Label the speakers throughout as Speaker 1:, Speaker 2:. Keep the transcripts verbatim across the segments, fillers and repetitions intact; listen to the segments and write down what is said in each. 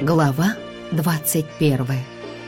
Speaker 1: Глава двадцать первая.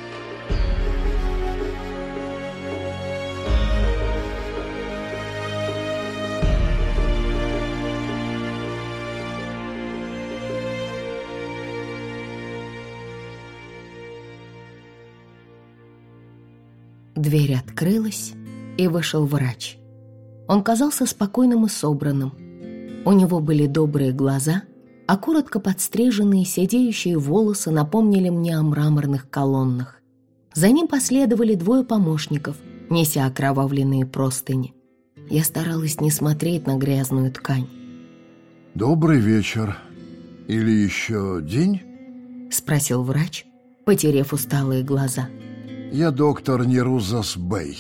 Speaker 1: Дверь открылась, и вышел врач. Он казался спокойным и собранным. У него были добрые глаза, а коротко подстриженные седеющие волосы напомнили мне о мраморных колоннах. За ним последовали двое помощников, неся окровавленные простыни. Я старалась не смотреть на грязную ткань.
Speaker 2: «Добрый вечер. Или еще день?»
Speaker 1: — спросил врач, потерев усталые глаза.
Speaker 2: «Я доктор Нерузас Бэй».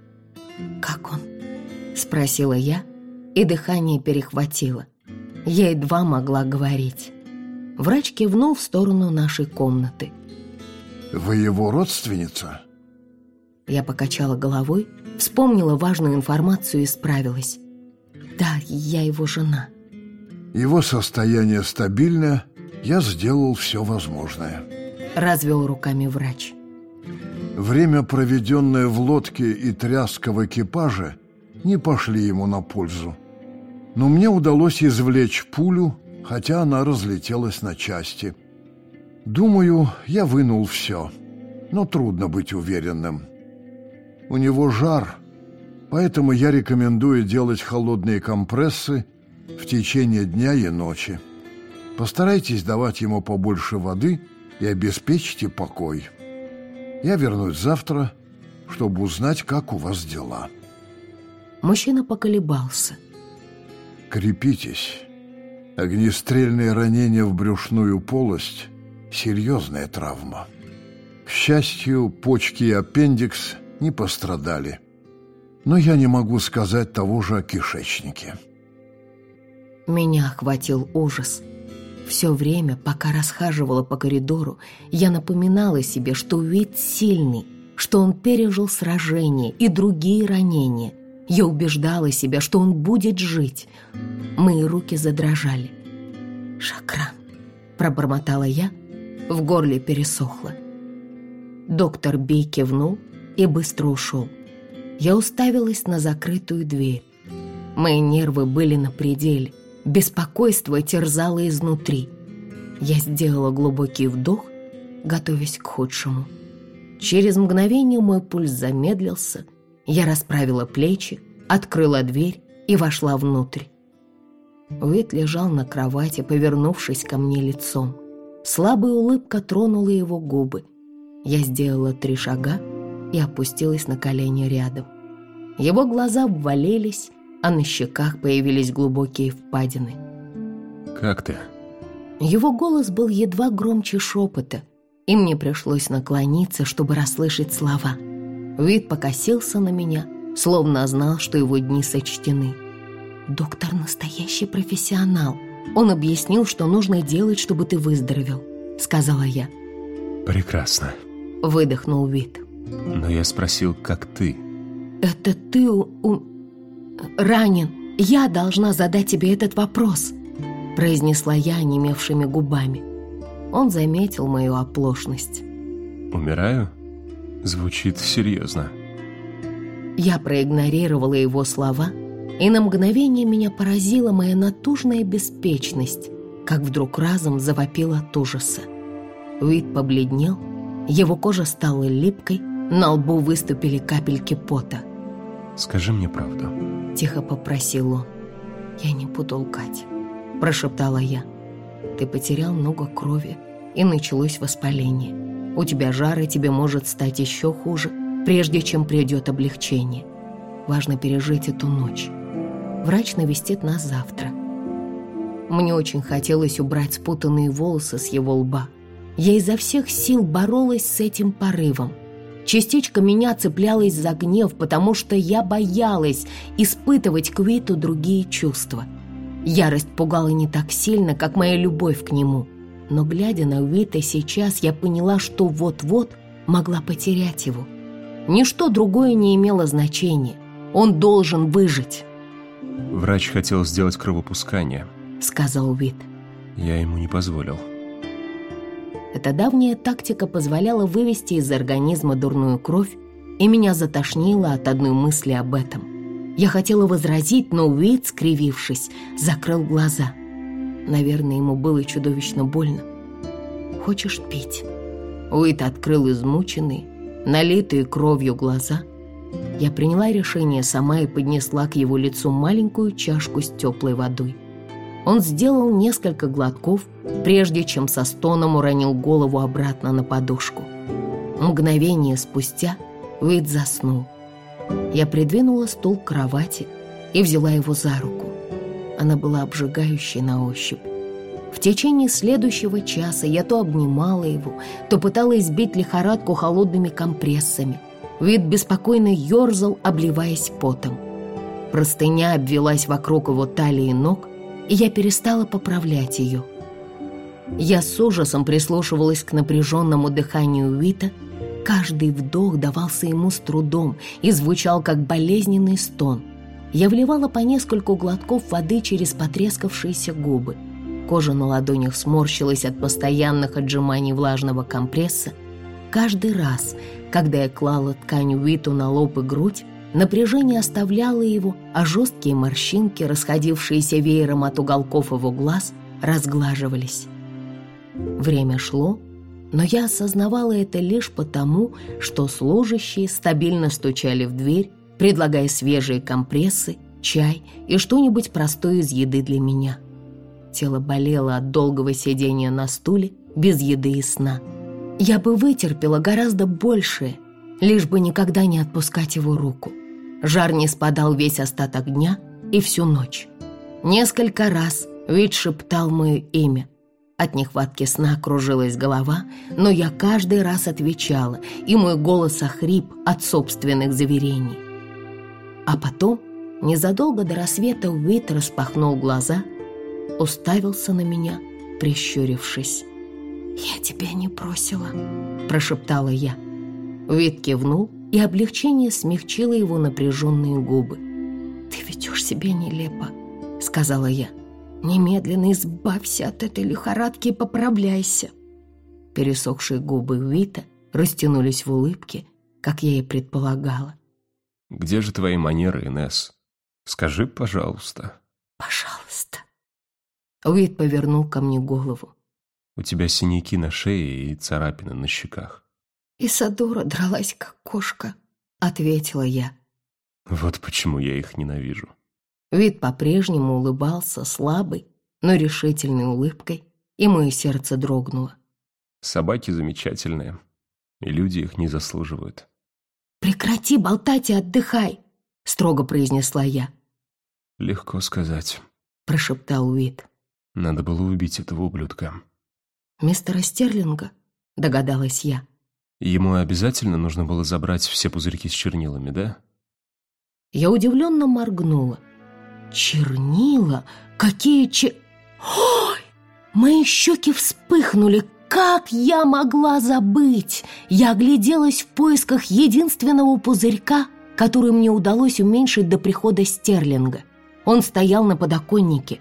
Speaker 1: «Как он?» — спросила я, и дыхание перехватило. Я едва могла говорить. Врач кивнул в сторону нашей комнаты.
Speaker 2: «Вы его родственница?»
Speaker 1: Я покачала головой, вспомнила важную информацию и справилась. «Да, я его жена».
Speaker 2: «Его состояние стабильное, я сделал все возможное»,
Speaker 1: — развел руками врач.
Speaker 2: «Время, проведенное в лодке и тряска в экипаже, не пошли ему на пользу. Но мне удалось извлечь пулю, хотя она разлетелась на части. Думаю, я вынул все, но трудно быть уверенным. У него жар, поэтому я рекомендую делать холодные компрессы в течение дня и ночи. Постарайтесь давать ему побольше воды и обеспечьте покой. Я вернусь завтра, чтобы узнать, как у вас дела».
Speaker 1: Мужчина поколебался.
Speaker 2: «Крепитесь. Огнестрельное ранение в брюшную полость – серьезная травма. К счастью, почки и аппендикс не пострадали. Но я не могу сказать того же о кишечнике».
Speaker 1: Меня охватил ужас. Все время, пока расхаживала по коридору, я напоминала себе, что Уит сильный, что он пережил сражение и другие ранения. Я убеждала себя, что он будет жить. Мои руки задрожали. «Шакран», — пробормотала я, в горле пересохло. Доктор Бей кивнул и быстро ушел. Я уставилась на закрытую дверь. Мои нервы были на пределе. Беспокойство терзало изнутри. Я сделала глубокий вдох, готовясь к худшему. Через мгновение мой пульс замедлился. Я расправила плечи, открыла дверь и вошла внутрь. Уит лежал на кровати, повернувшись ко мне лицом. Слабая улыбка тронула его губы. Я сделала три шага и опустилась на колени рядом. Его глаза обвалились, а на щеках появились глубокие впадины.
Speaker 3: «Как ты?»
Speaker 1: Его голос был едва громче шепота, и мне пришлось наклониться, чтобы расслышать слова. Уит покосился на меня, словно знал, что его дни сочтены. «Доктор настоящий профессионал. Он объяснил, что нужно делать, чтобы ты выздоровел», — сказала я.
Speaker 3: «Прекрасно»,
Speaker 1: — выдохнул Уит.
Speaker 3: «Но я спросил, как ты?»
Speaker 1: «Это ты у... у... ранен. Я должна задать тебе этот вопрос», — произнесла я онемевшими губами. Он заметил мою оплошность.
Speaker 3: «Умираю?» Звучит серьезно.
Speaker 1: Я проигнорировала его слова, и на мгновение меня поразила моя натужная беспечность, как вдруг разом завопил от ужаса. Уит побледнел, его кожа стала липкой, на лбу выступили капельки пота.
Speaker 3: «Скажи мне правду»,
Speaker 1: — тихо попросил он. «Я не буду лгать», — прошептала я. «Ты потерял много крови, и началось воспаление. У тебя жар, и тебе может стать еще хуже, прежде чем придет облегчение. Важно пережить эту ночь. Врач навестит нас завтра». Мне очень хотелось убрать спутанные волосы с его лба. Я изо всех сил боролась с этим порывом. Частичка меня цеплялась за гнев, потому что я боялась испытывать к Уиту другие чувства. Ярость пугала не так сильно, как моя любовь к нему. Но, глядя на Уита сейчас, я поняла, что вот-вот могла потерять его. Ничто другое не имело значения. Он должен выжить.
Speaker 3: «Врач хотел сделать кровопускание»,
Speaker 1: — сказал Уит.
Speaker 3: «Я ему не позволил».
Speaker 1: Эта давняя тактика позволяла вывести из организма дурную кровь, и меня затошнило от одной мысли об этом. Я хотела возразить, но Уит, скривившись, закрыл глаза. Наверное, ему было чудовищно больно. «Хочешь пить?» Уит открыл измученные, налитые кровью глаза. Я приняла решение сама и поднесла к его лицу маленькую чашку с теплой водой. Он сделал несколько глотков, прежде чем со стоном уронил голову обратно на подушку. Мгновение спустя Уит заснул. Я придвинула стул к кровати и взяла его за руку. Она была обжигающей на ощупь. В течение следующего часа я то обнимала его, то пыталась сбить лихорадку холодными компрессами. Уит беспокойно ерзал, обливаясь потом. Простыня обвелась вокруг его талии и ног, и я перестала поправлять ее. Я с ужасом прислушивалась к напряженному дыханию Уита. Каждый вдох давался ему с трудом и звучал, как болезненный стон. Я вливала по нескольку глотков воды через потрескавшиеся губы. Кожа на ладонях сморщилась от постоянных отжиманий влажного компресса. Каждый раз, когда я клала ткань Уиту на лоб и грудь, напряжение оставляло его, а жесткие морщинки, расходившиеся веером от уголков его глаз, разглаживались. Время шло, но я осознавала это лишь потому, что служащие стабильно стучали в дверь, предлагая свежие компрессы, чай и что-нибудь простое из еды для меня. Тело болело от долгого сидения на стуле, без еды и сна. Я бы вытерпела гораздо большее, лишь бы никогда не отпускать его руку. Жар не спадал весь остаток дня и всю ночь. Несколько раз Уит шептал мое имя. От нехватки сна кружилась голова, но я каждый раз отвечала, и мой голос охрип от собственных заверений. А потом, незадолго до рассвета, Уит распахнул глаза, уставился на меня, прищурившись. «Я тебя не бросила», — прошептала я. Уит кивнул, и облегчение смягчило его напряженные губы. «Ты ведешь себя нелепо», — сказала я. «Немедленно избавься от этой лихорадки и поправляйся». Пересохшие губы Уита растянулись в улыбке, как я и предполагала.
Speaker 3: «Где же твои манеры, Инесс? Скажи, пожалуйста».
Speaker 1: «Пожалуйста». Уит повернул ко мне голову.
Speaker 3: «У тебя синяки на шее и царапины на щеках».
Speaker 1: «Исадора дралась, как кошка», — ответила я.
Speaker 3: «Вот почему я их ненавижу».
Speaker 1: Уит по-прежнему улыбался слабой, но решительной улыбкой, и мое сердце дрогнуло.
Speaker 3: «Собаки замечательные, и люди их не заслуживают».
Speaker 1: «Прекрати болтать и отдыхай», — строго произнесла я.
Speaker 3: «Легко сказать»,
Speaker 1: — прошептал Уит.
Speaker 3: «Надо было убить этого ублюдка».
Speaker 1: «Мистера Стерлинга?» — догадалась я.
Speaker 3: «Ему обязательно нужно было забрать все пузырьки с чернилами, да?»
Speaker 1: Я удивленно моргнула. «Чернила? Какие че...» Ой! Мои щеки вспыхнули. Как я могла забыть? Я огляделась в поисках единственного пузырька, который мне удалось уменьшить до прихода Стерлинга. Он стоял на подоконнике.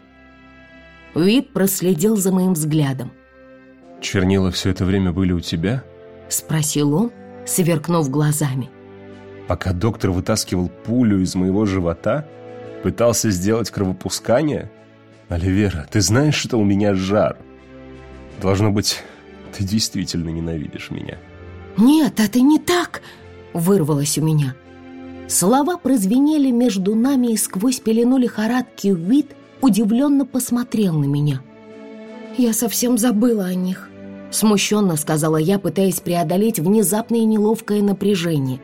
Speaker 1: Уит проследил за моим взглядом.
Speaker 3: «Чернила все это время были у тебя?»
Speaker 1: — спросил он, сверкнув глазами.
Speaker 3: «Пока доктор вытаскивал пулю из моего живота? Пытался сделать кровопускание? Оливера, ты знаешь, что у меня жар? Должно быть, ты действительно ненавидишь меня».
Speaker 1: «Нет, это не так!» — вырвалось у меня. Слова прозвенели между нами, и сквозь пелену лихорадки Уит удивленно посмотрел на меня. «Я совсем забыла о них», — смущенно сказала я, пытаясь преодолеть внезапное неловкое напряжение.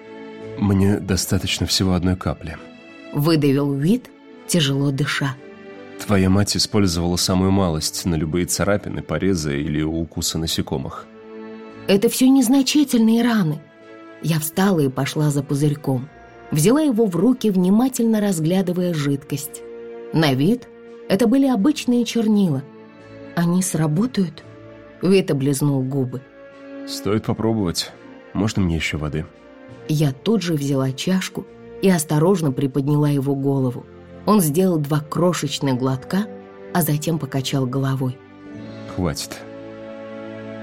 Speaker 3: «Мне достаточно всего одной капли»,
Speaker 1: — выдавил Уит, тяжело дыша.
Speaker 3: «Твоя мать использовала самую малость на любые царапины, порезы или укусы насекомых».
Speaker 1: «Это все незначительные раны». Я встала и пошла за пузырьком. Взяла его в руки, внимательно разглядывая жидкость. На вид это были обычные чернила. «Они сработают?» Уит облизнул губы.
Speaker 3: «Стоит попробовать. Можно мне еще воды?»
Speaker 1: Я тут же взяла чашку и осторожно приподняла его голову. Он сделал два крошечных глотка, а затем покачал головой.
Speaker 3: «Хватит.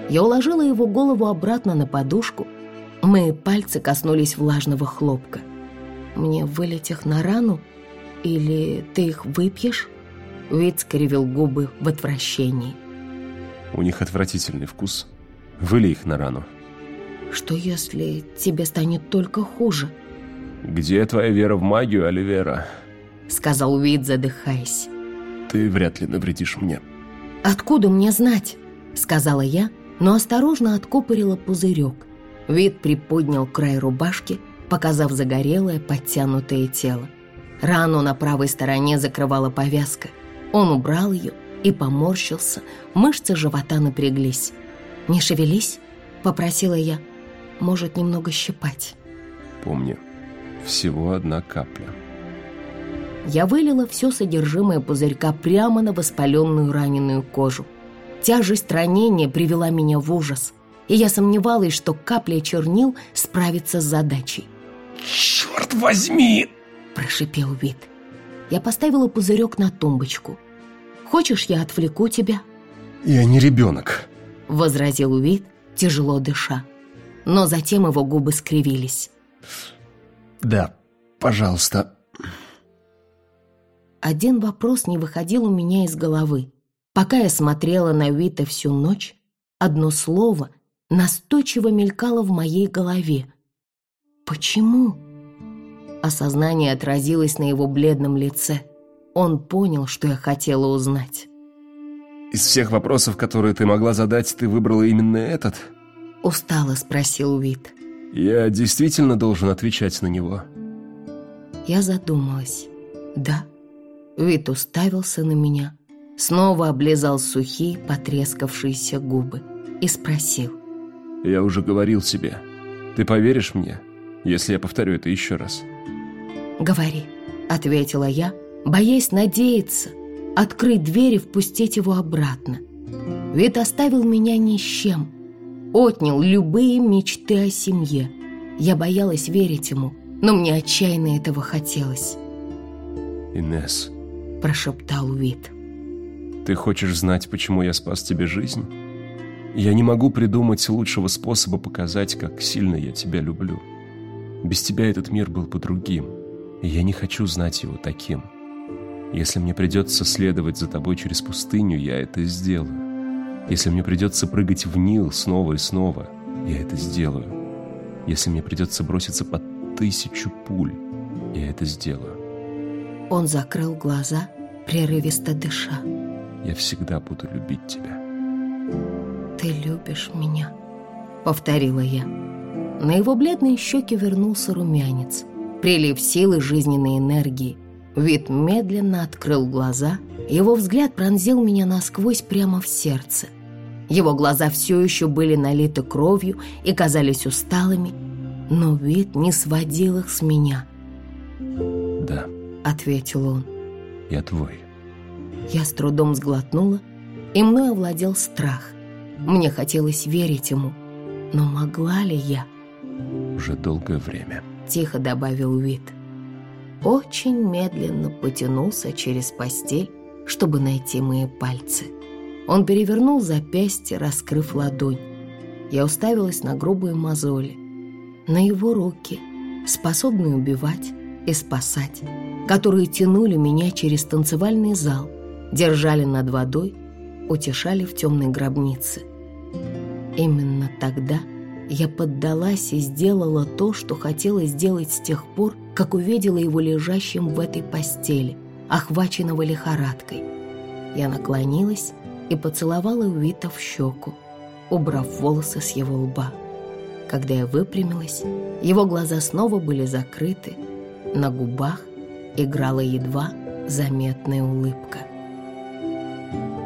Speaker 1: Я уложила его голову обратно на подушку. Мои пальцы коснулись влажного хлопка. «Мне вылить их на рану? Или ты их выпьешь?» Уит скривил губы в отвращении.
Speaker 3: У них отвратительный вкус. Вылей их на рану.
Speaker 1: «Что, если тебе станет только хуже?»
Speaker 3: «Где твоя вера в магию, Оливера?»
Speaker 1: — сказал Уит, задыхаясь.
Speaker 3: «Ты вряд ли навредишь мне».
Speaker 1: «Откуда мне знать?» — сказала я, но осторожно откупорила пузырек. Уит приподнял край рубашки, показав загорелое, подтянутое тело. Рану на правой стороне закрывала повязка. Он убрал ее и поморщился, мышцы живота напряглись. «Не шевелись?» — попросила я. «Может, немного щипать?»
Speaker 3: «Помни, всего одна капля».
Speaker 1: Я вылила все содержимое пузырька прямо на воспаленную раненую кожу. Тяжесть ранения привела меня в ужас, и я сомневалась, что капля чернил справится с задачей.
Speaker 3: «Черт возьми!»
Speaker 1: — прошипел Уит. Я поставила пузырек на тумбочку. «Хочешь, я отвлеку тебя?»
Speaker 3: «Я не ребенок»,
Speaker 1: — возразил Уит, тяжело дыша. Но затем его губы скривились.
Speaker 3: «Да, пожалуйста».
Speaker 1: Один вопрос не выходил у меня из головы. Пока я смотрела на Уита всю ночь, одно слово настойчиво мелькало в моей голове. «Почему?» Осознание отразилось на его бледном лице. Он понял, что я хотела узнать.
Speaker 3: «Из всех вопросов, которые ты могла задать, ты выбрала именно этот?»
Speaker 1: Устало спросил Уит.
Speaker 3: «Я действительно должен отвечать на него?»
Speaker 1: Я задумалась. «Да». Уит уставился на меня, снова облизал сухие, потрескавшиеся губы и спросил.
Speaker 3: «Я уже говорил тебе. Ты поверишь мне, если я повторю это еще раз?»
Speaker 1: «Говори», — ответила я, боясь надеяться, открыть дверь и впустить его обратно. Уит оставил меня ни с чем, отнял любые мечты о семье. Я боялась верить ему, но мне отчаянно этого хотелось.
Speaker 3: «Инесс»,
Speaker 1: — прошептал Уит.
Speaker 3: «Ты хочешь знать, почему я спас тебе жизнь? Я не могу придумать лучшего способа показать, как сильно я тебя люблю. Без тебя этот мир был бы другим, и я не хочу знать его таким. Если мне придется следовать за тобой через пустыню, я это сделаю. Если мне придется прыгать в Нил снова и снова, я это сделаю. Если мне придется броситься под тысячу пуль, я это сделаю».
Speaker 1: Он закрыл глаза, прерывисто дыша.
Speaker 3: «Я всегда буду любить тебя».
Speaker 1: «Ты любишь меня», — повторила я. На его бледные щеки вернулся румянец, прилив силы жизненной энергии. Уит медленно открыл глаза, его взгляд пронзил меня насквозь прямо в сердце. Его глаза все еще были налиты кровью и казались усталыми, но Уит не сводил их с меня.
Speaker 3: «Да»,
Speaker 1: — ответил он.
Speaker 3: «Я твой».
Speaker 1: Я с трудом сглотнула, и мной овладел страх. Мне хотелось верить ему, но могла ли я?
Speaker 3: «Уже долгое время»,
Speaker 1: — тихо добавил Уит. Очень медленно потянулся через постель, чтобы найти мои пальцы. Он перевернул запястье, раскрыв ладонь. Я уставилась на грубые мозоли, на его руки, способные убивать и спасать, которые тянули меня через танцевальный зал, держали над водой, утешали в темной гробнице. Именно тогда я поддалась и сделала то, что хотела сделать с тех пор, как увидела его лежащим в этой постели, охваченного лихорадкой. Я наклонилась и поцеловала Уита в щеку, убрав волосы с его лба. Когда я выпрямилась, его глаза снова были закрыты, на губах играла едва заметная улыбка.